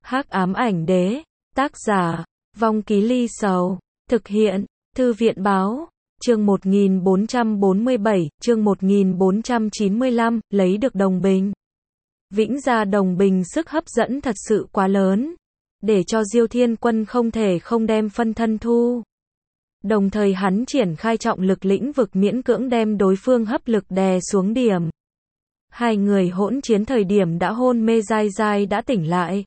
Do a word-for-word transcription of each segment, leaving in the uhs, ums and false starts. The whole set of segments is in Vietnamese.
Hắc ám ảnh đế, tác giả, Vong Ký Ly Sầu, thực hiện, Thư viện báo, chương một nghìn bốn trăm bốn mươi bảy, chương một nghìn bốn trăm chín mươi lăm, lấy được đồng bình. Vĩnh Gia đồng bình sức hấp dẫn thật sự quá lớn, để cho Diêu Thiên Quân không thể không đem phân thân thu. Đồng thời hắn triển khai trọng lực lĩnh vực miễn cưỡng đem đối phương hấp lực đè xuống điểm. Hai người hỗn chiến thời điểm đã hôn mê dai dai đã tỉnh lại.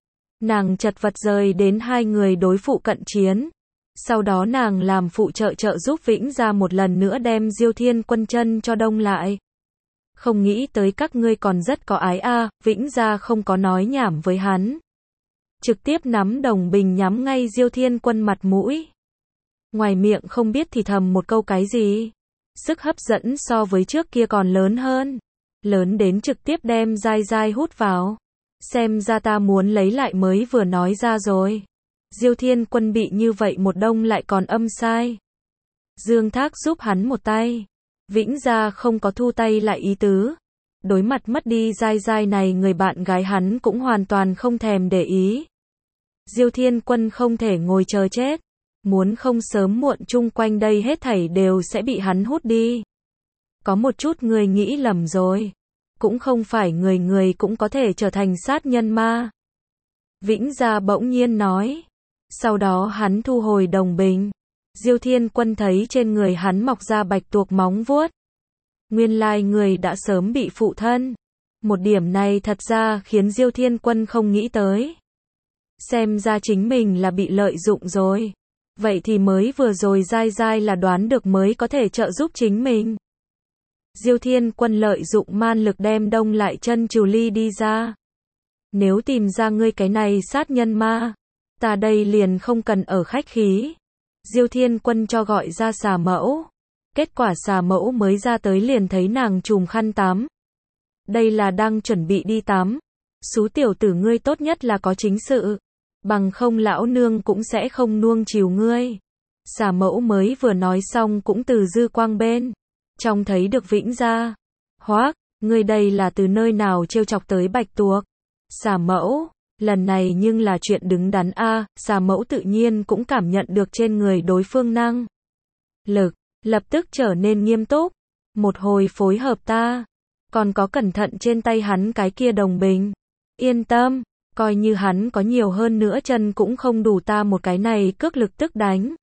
Nàng chật vật rời đến hai người đối phụ cận chiến. Sau đó nàng làm phụ trợ trợ giúp Vĩnh Gia một lần nữa đem Diêu Thiên Quân chân cho đông lại. Không nghĩ tới các ngươi còn rất có ái a, à, Vĩnh Gia không có nói nhảm với hắn. Trực tiếp nắm đồng bình nhắm ngay Diêu Thiên Quân mặt mũi. Ngoài miệng không biết thì thầm một câu cái gì. Sức hấp dẫn so với trước kia còn lớn hơn. Lớn đến trực tiếp đem dai dai hút vào. Xem ra ta muốn lấy lại mới vừa nói ra rồi. Diêu Thiên Quân bị như vậy một đông lại còn âm sai. Dương Thác giúp hắn một tay. Vĩnh Gia không có thu tay lại ý tứ. Đối mặt mất đi dai dai này người bạn gái hắn cũng hoàn toàn không thèm để ý. Diêu Thiên Quân không thể ngồi chờ chết. Muốn không sớm muộn chung quanh đây hết thảy đều sẽ bị hắn hút đi. Có một chút người nghĩ lầm rồi. Cũng không phải người người cũng có thể trở thành sát nhân ma. Vĩnh Gia bỗng nhiên nói. Sau đó hắn thu hồi đồng bình. Diêu Thiên Quân thấy trên người hắn mọc ra bạch tuộc móng vuốt. Nguyên lai người đã sớm bị phụ thân. Một điểm này thật ra khiến Diêu Thiên Quân không nghĩ tới. Xem ra chính mình là bị lợi dụng rồi. Vậy thì mới vừa rồi dai dai là đoán được mới có thể trợ giúp chính mình. Diêu Thiên Quân lợi dụng man lực đem đông lại chân Trừ Ly đi ra. Nếu tìm ra ngươi cái này sát nhân ma, ta đây liền không cần ở khách khí. Diêu Thiên Quân cho gọi ra xà mẫu. Kết quả xà mẫu mới ra tới liền thấy nàng chùm khăn tắm. Đây là đang chuẩn bị đi tắm. Xú tiểu tử ngươi tốt nhất là có chính sự. Bằng không lão nương cũng sẽ không nuông chiều ngươi. Xà mẫu mới vừa nói xong cũng từ dư quang bên. Trong thấy được Vĩnh Gia. Hoác, ngươi đây là từ nơi nào trêu chọc tới bạch tuộc. Xà mẫu, lần này nhưng là chuyện đứng đắn a. À, xà mẫu tự nhiên cũng cảm nhận được trên người đối phương năng lực, lập tức trở nên nghiêm túc. Một hồi phối hợp ta. Còn có cẩn thận trên tay hắn cái kia đồng bình. Yên tâm, coi như hắn có nhiều hơn nữa chân cũng không đủ ta một cái này cước lực tức đánh.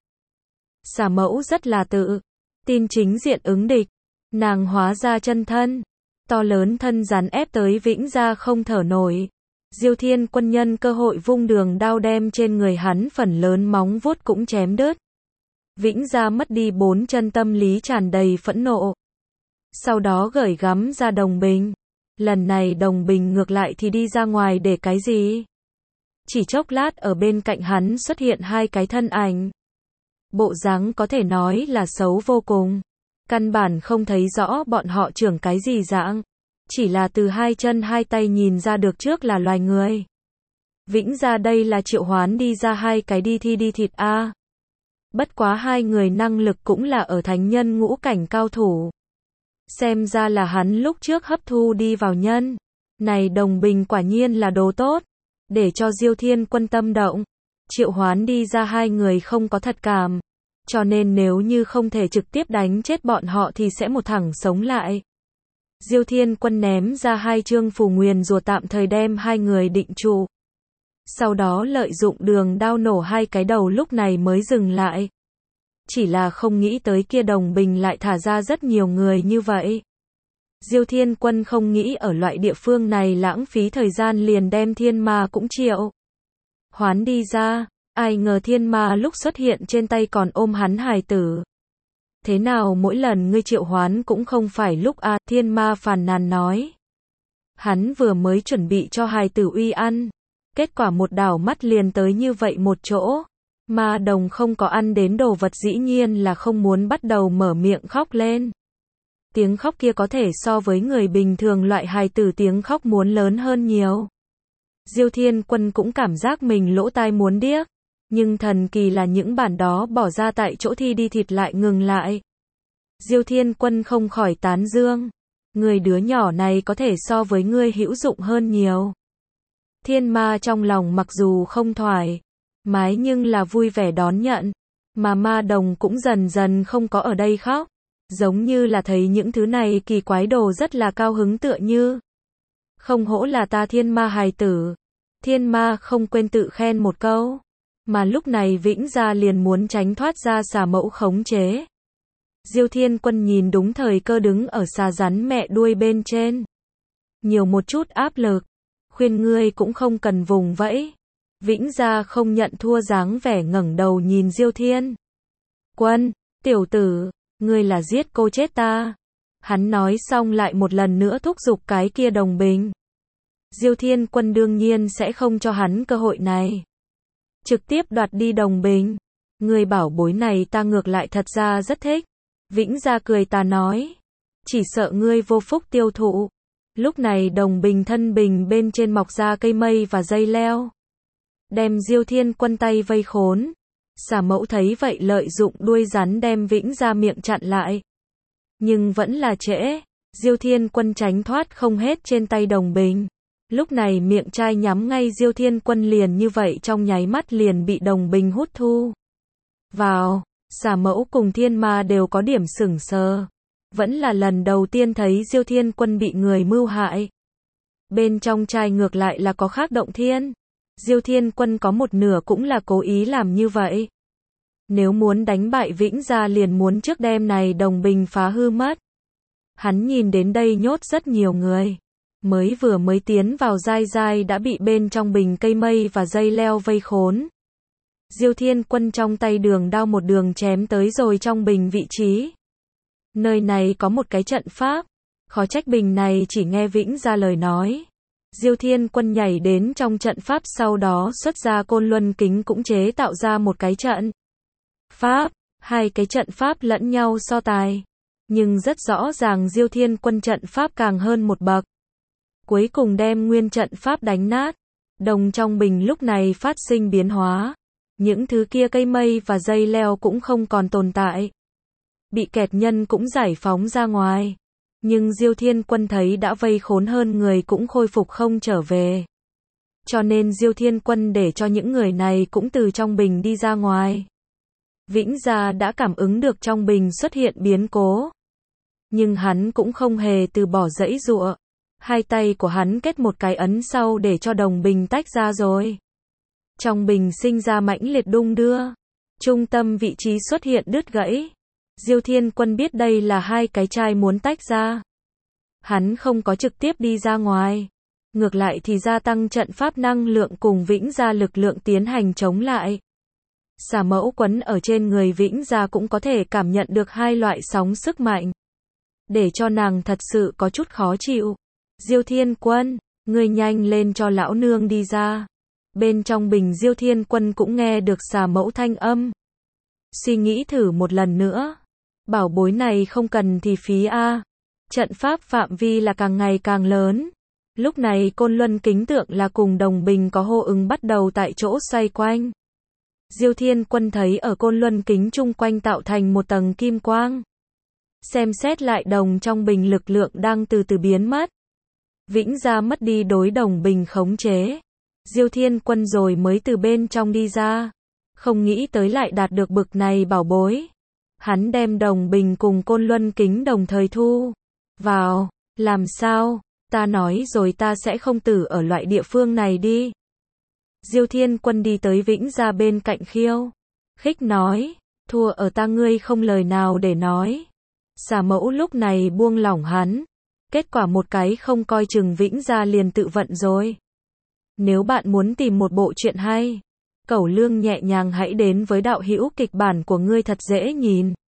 Xà mẫu rất là tự tin chính diện ứng địch. Nàng hóa ra chân thân. To lớn thân rắn ép tới Vĩnh Gia không thở nổi. Diêu Thiên Quân nhân cơ hội vung đường đao đem trên người hắn phần lớn móng vuốt cũng chém đứt. Vĩnh Gia mất đi bốn chân tâm lý tràn đầy phẫn nộ. Sau đó gởi gắm ra đồng bình. Lần này đồng bình ngược lại thì đi ra ngoài để cái gì? Chỉ chốc lát ở bên cạnh hắn xuất hiện hai cái thân ảnh. Bộ dáng có thể nói là xấu vô cùng. Căn bản không thấy rõ bọn họ trưởng cái gì dạng. Chỉ là từ hai chân hai tay nhìn ra được trước là loài người. Vĩnh Gia đây là triệu hoán đi ra hai cái đi thi đi thịt a. À. Bất quá hai người năng lực cũng là ở thánh nhân ngũ cảnh cao thủ. Xem ra là hắn lúc trước hấp thu đi vào nhân. Này đồng bình quả nhiên là đồ tốt. Để cho Diêu Thiên Quân tâm động. Triệu hoán đi ra hai người không có thật cảm. Cho nên nếu như không thể trực tiếp đánh chết bọn họ thì sẽ một thẳng sống lại. Diêu Thiên Quân ném ra hai chương phù nguyền rùa tạm thời đem hai người định trụ. Sau đó lợi dụng đường đao nổ hai cái đầu lúc này mới dừng lại. Chỉ là không nghĩ tới kia đồng bình lại thả ra rất nhiều người như vậy. Diêu Thiên Quân không nghĩ ở loại địa phương này lãng phí thời gian liền đem thiên ma cũng triệu hoán đi ra. Ai ngờ thiên ma lúc xuất hiện trên tay còn ôm hắn hài tử. Thế nào mỗi lần ngươi triệu hoán cũng không phải lúc a, à, thiên ma phàn nàn nói. Hắn vừa mới chuẩn bị cho hài tử uy ăn. Kết quả một đảo mắt liền tới như vậy một chỗ. Ma đồng không có ăn đến đồ vật dĩ nhiên là không muốn bắt đầu mở miệng khóc lên. Tiếng khóc kia có thể so với người bình thường loại hài tử tiếng khóc muốn lớn hơn nhiều. Diêu Thiên Quân cũng cảm giác mình lỗ tai muốn điếc. Nhưng thần kỳ là những bản đó bỏ ra tại chỗ thi đi thịt lại ngừng lại. Diêu Thiên Quân không khỏi tán dương. Người đứa nhỏ này có thể so với ngươi hữu dụng hơn nhiều. Thiên ma trong lòng mặc dù không thoải mái nhưng là vui vẻ đón nhận, mà ma đồng cũng dần dần không có ở đây khóc, giống như là thấy những thứ này kỳ quái đồ rất là cao hứng tựa như. Không hổ là ta thiên ma hài tử. Thiên ma không quên tự khen một câu, mà lúc này Vĩnh Gia liền muốn tránh thoát ra xà mẫu khống chế. Diêu Thiên Quân nhìn đúng thời cơ đứng ở xà rắn mẹ đuôi bên trên. Nhiều một chút áp lực, khuyên ngươi cũng không cần vùng vẫy. Vĩnh Gia không nhận thua dáng vẻ ngẩng đầu nhìn Diêu Thiên Quân, tiểu tử, ngươi là giết cô chết ta. Hắn nói xong lại một lần nữa thúc giục cái kia đồng bình. Diêu Thiên Quân đương nhiên sẽ không cho hắn cơ hội này. Trực tiếp đoạt đi đồng bình. Người bảo bối này ta ngược lại thật ra rất thích. Vĩnh Gia cười ta nói. Chỉ sợ ngươi vô phúc tiêu thụ. Lúc này đồng bình thân bình bên trên mọc ra cây mây và dây leo. Đem Diêu Thiên Quân tay vây khốn. Xà mẫu thấy vậy lợi dụng đuôi rắn đem Vĩnh Gia miệng chặn lại. Nhưng vẫn là trễ. Diêu Thiên Quân tránh thoát không hết trên tay đồng bình. Lúc này miệng chai nhắm ngay Diêu Thiên Quân liền như vậy trong nháy mắt liền bị đồng bình hút thu vào. Xà mẫu cùng thiên ma đều có điểm sửng sờ. Vẫn là lần đầu tiên thấy Diêu Thiên Quân bị người mưu hại. Bên trong chai ngược lại là có khác động thiên. Diêu Thiên Quân có một nửa cũng là cố ý làm như vậy. Nếu muốn đánh bại Vĩnh Gia liền muốn trước đêm này đồng bình phá hư mất. Hắn nhìn đến đây nhốt rất nhiều người. Mới vừa mới tiến vào dai dai đã bị bên trong bình cây mây và dây leo vây khốn. Diêu Thiên Quân trong tay đường đao một đường chém tới rồi trong bình vị trí. Nơi này có một cái trận pháp. Khó trách bình này chỉ nghe Vĩnh Gia lời nói. Diêu Thiên Quân nhảy đến trong trận pháp sau đó xuất ra côn luân kính cũng chế tạo ra một cái trận pháp. Hai cái trận pháp lẫn nhau so tài. Nhưng rất rõ ràng Diêu Thiên Quân trận pháp càng hơn một bậc. Cuối cùng đem nguyên trận pháp đánh nát. Đồng trong bình lúc này phát sinh biến hóa. Những thứ kia cây mây và dây leo cũng không còn tồn tại. Bị kẹt nhân cũng giải phóng ra ngoài. Nhưng Diêu Thiên Quân thấy đã vây khốn hơn người cũng khôi phục không trở về. Cho nên Diêu Thiên Quân để cho những người này cũng từ trong bình đi ra ngoài. Vĩnh Gia đã cảm ứng được trong bình xuất hiện biến cố. Nhưng hắn cũng không hề từ bỏ giãy giụa. Hai tay của hắn kết một cái ấn sau để cho đồng bình tách ra rồi. Trong bình sinh ra mãnh liệt đung đưa. Trung tâm vị trí xuất hiện đứt gãy. Diêu Thiên Quân biết đây là hai cái chai muốn tách ra. Hắn không có trực tiếp đi ra ngoài. Ngược lại thì gia tăng trận pháp năng lượng cùng Vĩnh Gia lực lượng tiến hành chống lại. Xà mẫu quấn ở trên người Vĩnh Gia cũng có thể cảm nhận được hai loại sóng sức mạnh. Để cho nàng thật sự có chút khó chịu. Diêu Thiên Quân, ngươi nhanh lên cho lão nương đi ra. Bên trong bình Diêu Thiên Quân cũng nghe được xà mẫu thanh âm. Suy nghĩ thử một lần nữa. Bảo bối này không cần thì phí a. Trận pháp phạm vi là càng ngày càng lớn. Lúc này côn luân kính tượng là cùng đồng bình có hô ứng bắt đầu tại chỗ xoay quanh. Diêu Thiên Quân thấy ở côn luân kính chung quanh tạo thành một tầng kim quang. Xem xét lại đồng trong bình lực lượng đang từ từ biến mất. Vĩnh Gia mất đi đối đồng bình khống chế. Diêu Thiên Quân rồi mới từ bên trong đi ra. Không nghĩ tới lại đạt được bực này bảo bối. Hắn đem đồng bình cùng côn luân kính đồng thời thu vào. Làm sao? Ta nói rồi ta sẽ không tử ở loại địa phương này đi. Diêu Thiên Quân đi tới Vĩnh Gia bên cạnh khiêu khích nói. Thua ở ta ngươi không lời nào để nói. Xà mẫu lúc này buông lỏng hắn. Kết quả một cái không coi chừng Vĩnh Gia liền tự vận rồi. Nếu bạn muốn tìm một bộ truyện hay, Cẩu Lương nhẹ nhàng hãy đến với đạo hữu kịch bản của ngươi thật dễ nhìn.